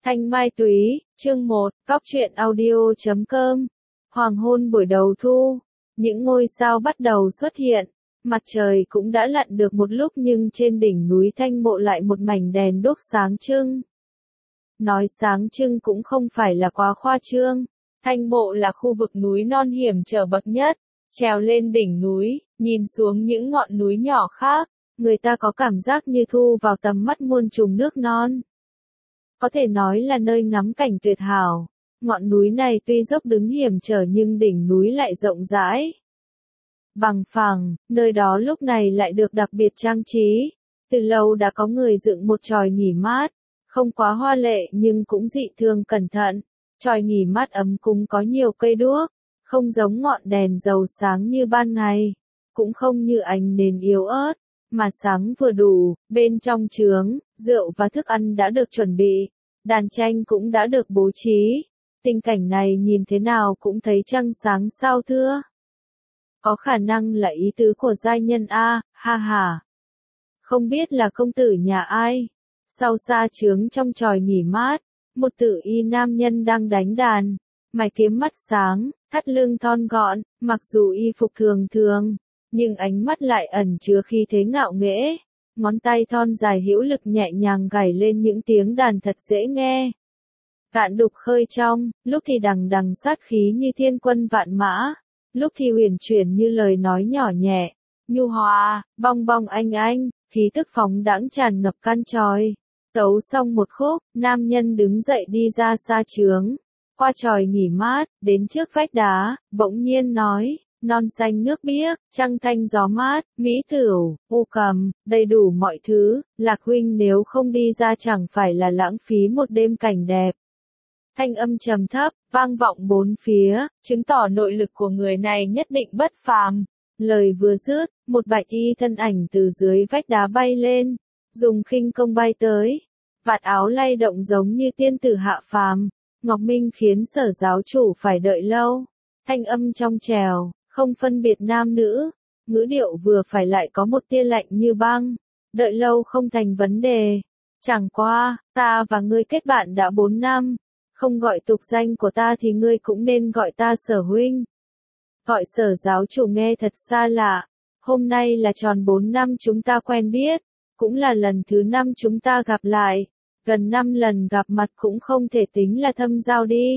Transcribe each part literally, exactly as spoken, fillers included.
Thanh Mai Túy, chương một, Góc truyện audio chấm com. Hoàng hôn buổi đầu thu, những ngôi sao bắt đầu xuất hiện, mặt trời cũng đã lặn được một lúc nhưng trên đỉnh núi Thanh Mộ lại một mảnh đèn đuốc sáng trưng. Nói sáng trưng cũng không phải là quá khoa trương, Thanh Mộ là khu vực núi non hiểm trở bậc nhất, trèo lên đỉnh núi, nhìn xuống những ngọn núi nhỏ khác, người ta có cảm giác như thu vào tầm mắt muôn trùng nước non. Có thể nói là nơi ngắm cảnh tuyệt hảo. Ngọn núi này tuy dốc đứng hiểm trở nhưng đỉnh núi lại rộng rãi, bằng phẳng, nơi đó lúc này lại được đặc biệt trang trí. Từ lâu đã có người dựng một chòi nghỉ mát, không quá hoa lệ nhưng cũng dị thường cẩn thận. Chòi nghỉ mát ấm cúng có nhiều cây đuốc, không giống ngọn đèn dầu sáng như ban ngày, cũng không như ánh nến yếu ớt, mà sáng vừa đủ. Bên trong chướng, rượu và thức ăn đã được chuẩn bị, đàn tranh cũng đã được bố trí. Tình cảnh này nhìn thế nào cũng thấy trăng sáng sao thưa. Có khả năng là ý tứ của giai nhân a, ha ha. Không biết là công tử nhà ai. Sau xa chướng trong chòi nghỉ mát, một tử y nam nhân đang đánh đàn, mày kiếm mắt sáng, thắt lưng thon gọn, mặc dù y phục thường thường, nhưng ánh mắt lại ẩn chứa khí thế ngạo nghễ. Ngón tay thon dài hữu lực nhẹ nhàng gảy lên những tiếng đàn thật dễ nghe. Cạn đục khơi trong, lúc thì đằng đằng sát khí như thiên quân vạn mã, lúc thì huyền chuyển như lời nói nhỏ nhẹ, nhu hòa, bong bong anh anh, khí tức phóng đãng tràn ngập căn chòi. Tấu xong một khúc, nam nhân đứng dậy đi ra xa chướng, qua chòi nghỉ mát, đến trước vách đá, bỗng nhiên nói. Non xanh nước biếc, trăng thanh gió mát, mỹ tửu, u cầm, đầy đủ mọi thứ, Lạc huynh nếu không đi ra chẳng phải là lãng phí một đêm cảnh đẹp. Thanh âm trầm thấp, vang vọng bốn phía, chứng tỏ nội lực của người này nhất định bất phàm. Lời vừa dứt, một bạch y thân ảnh từ dưới vách đá bay lên, dùng khinh công bay tới, vạt áo lay động giống như tiên tử hạ phàm. Ngọc Minh khiến Sở giáo chủ phải đợi lâu. Thanh âm trong trèo, không phân biệt nam nữ, ngữ điệu vừa phải lại có một tia lạnh như băng. Đợi lâu không thành vấn đề. Chẳng qua, ta và ngươi kết bạn đã bốn năm, không gọi tục danh của ta thì ngươi cũng nên gọi ta Sở huynh. Gọi Sở giáo chủ nghe thật xa lạ. Hôm nay là tròn bốn năm chúng ta quen biết, cũng là lần thứ năm chúng ta gặp lại. Gần năm lần gặp mặt cũng không thể tính là thâm giao đi.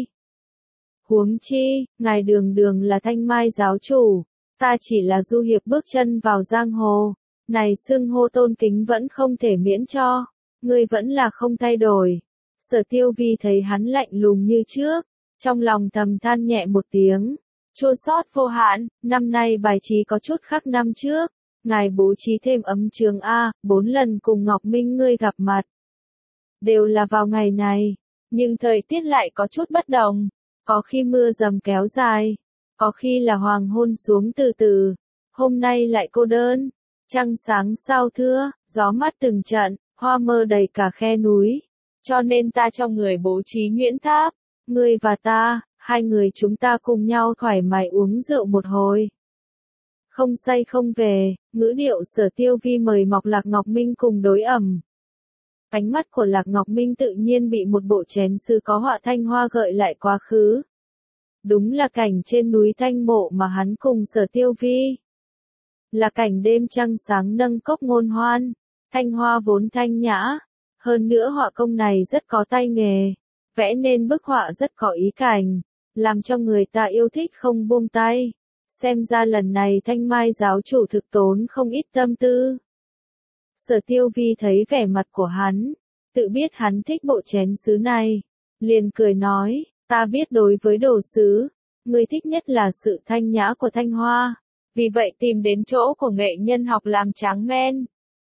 Huống chi, ngài đường đường là Thanh Mai giáo chủ, ta chỉ là du hiệp bước chân vào giang hồ, này xưng hô tôn kính vẫn không thể miễn cho, ngươi vẫn là không thay đổi. Sở Tiêu Vi thấy hắn lạnh lùng như trước, trong lòng thầm than nhẹ một tiếng, chua xót vô hạn. Năm nay bài trí có chút khác năm trước, ngài bố trí thêm ấm trường a, bốn lần cùng Ngọc Minh ngươi gặp mặt, đều là vào ngày này, nhưng thời tiết lại có chút bất đồng. Có khi mưa dầm kéo dài, có khi là hoàng hôn xuống từ từ, hôm nay lại cô đơn, trăng sáng sao thưa, gió mát từng trận, hoa mơ đầy cả khe núi, cho nên ta cho người bố trí nhuyễn tháp, ngươi và ta, hai người chúng ta cùng nhau thoải mái uống rượu một hồi. Không say không về, ngữ điệu Sở Tiêu Vi mời mọc Lạc Ngọc Minh cùng đối ẩm. Ánh mắt của Lạc Ngọc Minh tự nhiên bị một bộ chén sứ có họa thanh hoa gợi lại quá khứ. Đúng là cảnh trên núi Thanh Mộ mà hắn cùng Sở Tiêu Vi. Là cảnh đêm trăng sáng nâng cốc ngôn hoan, thanh hoa vốn thanh nhã. Hơn nữa họa công này rất có tay nghề, vẽ nên bức họa rất có ý cảnh, làm cho người ta yêu thích không buông tay. Xem ra lần này Thanh Mai giáo chủ thực tốn không ít tâm tư. Sở Tiêu Vi thấy vẻ mặt của hắn, tự biết hắn thích bộ chén sứ này, liền cười nói, ta biết đối với đồ sứ, người thích nhất là sự thanh nhã của thanh hoa, vì vậy tìm đến chỗ của nghệ nhân học làm tráng men.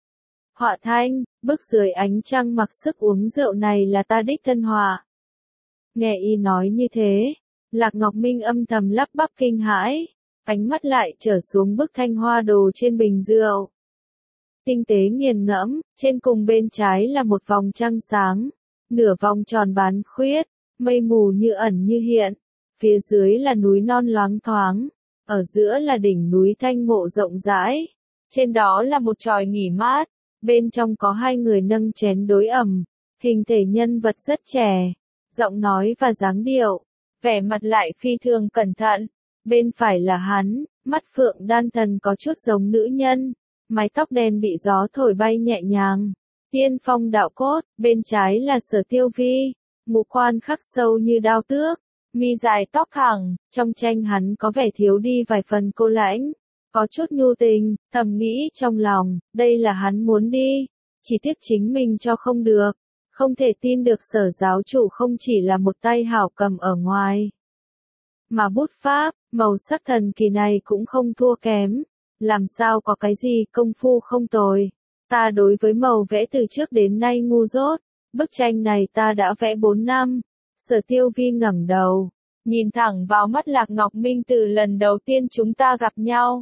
Họa thanh, bức dưới ánh trăng mặc sức uống rượu này là ta đích thân họa. Nghe y nói như thế, Lạc Ngọc Minh âm thầm lắp bắp kinh hãi, ánh mắt lại trở xuống bức thanh hoa đồ trên bình rượu. Tinh tế nghiền ngẫm, trên cùng bên trái là một vòng trăng sáng, nửa vòng tròn bán khuyết, mây mù như ẩn như hiện, phía dưới là núi non loáng thoáng, ở giữa là đỉnh núi Thanh Mộ rộng rãi, trên đó là một chòi nghỉ mát, bên trong có hai người nâng chén đối ẩm, hình thể nhân vật rất trẻ, giọng nói và dáng điệu, vẻ mặt lại phi thường cẩn thận. Bên phải là hắn, mắt phượng đan thần có chút giống nữ nhân, mái tóc đen bị gió thổi bay nhẹ nhàng, tiên phong đạo cốt. Bên trái là Sở Tiêu Vi, ngũ quan khắc sâu như đao tước, mi dài tóc thẳng, trong tranh hắn có vẻ thiếu đi vài phần cô lãnh, có chút nhu tình. Thầm nghĩ trong lòng, đây là hắn muốn đi, chỉ tiếc chính mình cho không được. Không thể tin được Sở giáo chủ không chỉ là một tay hảo cầm ở ngoài, mà bút pháp, màu sắc thần kỳ này cũng không thua kém. Làm sao có cái gì công phu không tồi. Ta đối với màu vẽ từ trước đến nay ngu dốt, bức tranh này ta đã vẽ bốn năm. Sở Tiêu Vi ngẩng đầu, nhìn thẳng vào mắt Lạc Ngọc Minh từ lần đầu tiên chúng ta gặp nhau.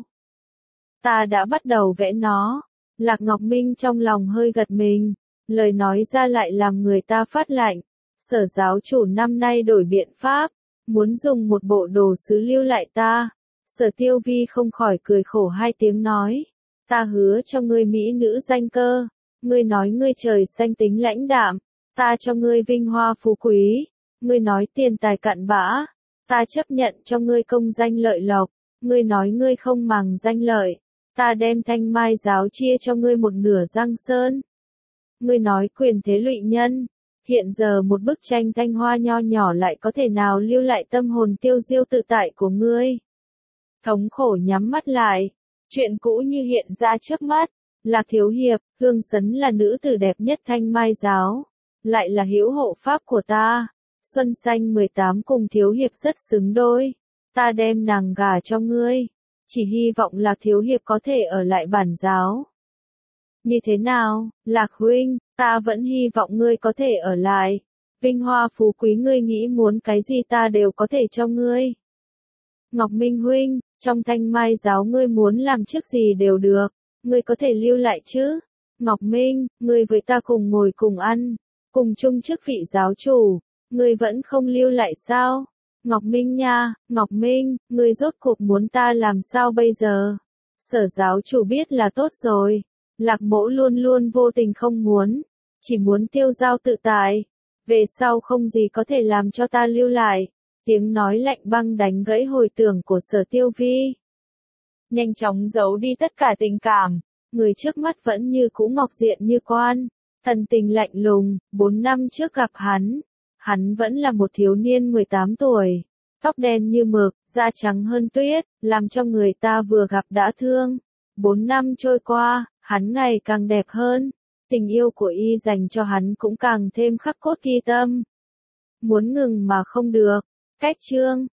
Ta đã bắt đầu vẽ nó. Lạc Ngọc Minh trong lòng hơi gật mình, lời nói ra lại làm người ta phát lạnh. Sở giáo chủ năm nay đổi biện pháp, muốn dùng một bộ đồ sứ lưu lại ta. Sở Tiêu Vi không khỏi cười khổ hai tiếng nói, ta hứa cho ngươi mỹ nữ danh cơ, ngươi nói ngươi trời xanh tính lãnh đạm, ta cho ngươi vinh hoa phú quý, ngươi nói tiền tài cặn bã, ta chấp nhận cho ngươi công danh lợi lộc, ngươi nói ngươi không màng danh lợi, ta đem Thanh Mai giáo chia cho ngươi một nửa Giang Sơn. Ngươi nói quyền thế lụy nhân, hiện giờ một bức tranh thanh hoa nho nhỏ lại có thể nào lưu lại tâm hồn tiêu diêu tự tại của ngươi. Thống khổ nhắm mắt lại, chuyện cũ như hiện ra trước mắt. Lạc thiếu hiệp, Hương Sấn là nữ tử đẹp nhất Thanh Mai giáo, lại là hữu hộ pháp của ta. Xuân xanh mười tám cùng thiếu hiệp rất xứng đôi, ta đem nàng gả cho ngươi, chỉ hy vọng Lạc thiếu hiệp có thể ở lại bản giáo. Như thế nào, Lạc huynh, ta vẫn hy vọng ngươi có thể ở lại. Vinh hoa phú quý ngươi nghĩ muốn cái gì ta đều có thể cho ngươi. Ngọc Minh huynh, trong Thanh Mai giáo ngươi muốn làm chức gì đều được, ngươi có thể lưu lại chứ. Ngọc Minh, ngươi với ta cùng ngồi cùng ăn, cùng chung chức vị giáo chủ, ngươi vẫn không lưu lại sao? Ngọc Minh nha, Ngọc Minh, ngươi rốt cuộc muốn ta làm sao bây giờ? Sở giáo chủ biết là tốt rồi. Lạc mỗ luôn luôn vô tình không muốn, chỉ muốn tiêu giao tự tại, về sau không gì có thể làm cho ta lưu lại. Tiếng nói lạnh băng đánh gãy hồi tưởng của Sở Tiêu Vi, nhanh chóng giấu đi tất cả tình cảm. Người trước mắt vẫn như cũ ngọc diện như quan, thần tình lạnh lùng. Bốn năm trước gặp hắn, hắn vẫn là một thiếu niên mười tám tuổi, tóc đen như mực, da trắng hơn tuyết, làm cho người ta vừa gặp đã thương. Bốn năm trôi qua, hắn ngày càng đẹp hơn, tình yêu của y dành cho hắn cũng càng thêm khắc cốt ghi tâm. Muốn ngừng mà không được. Cách chương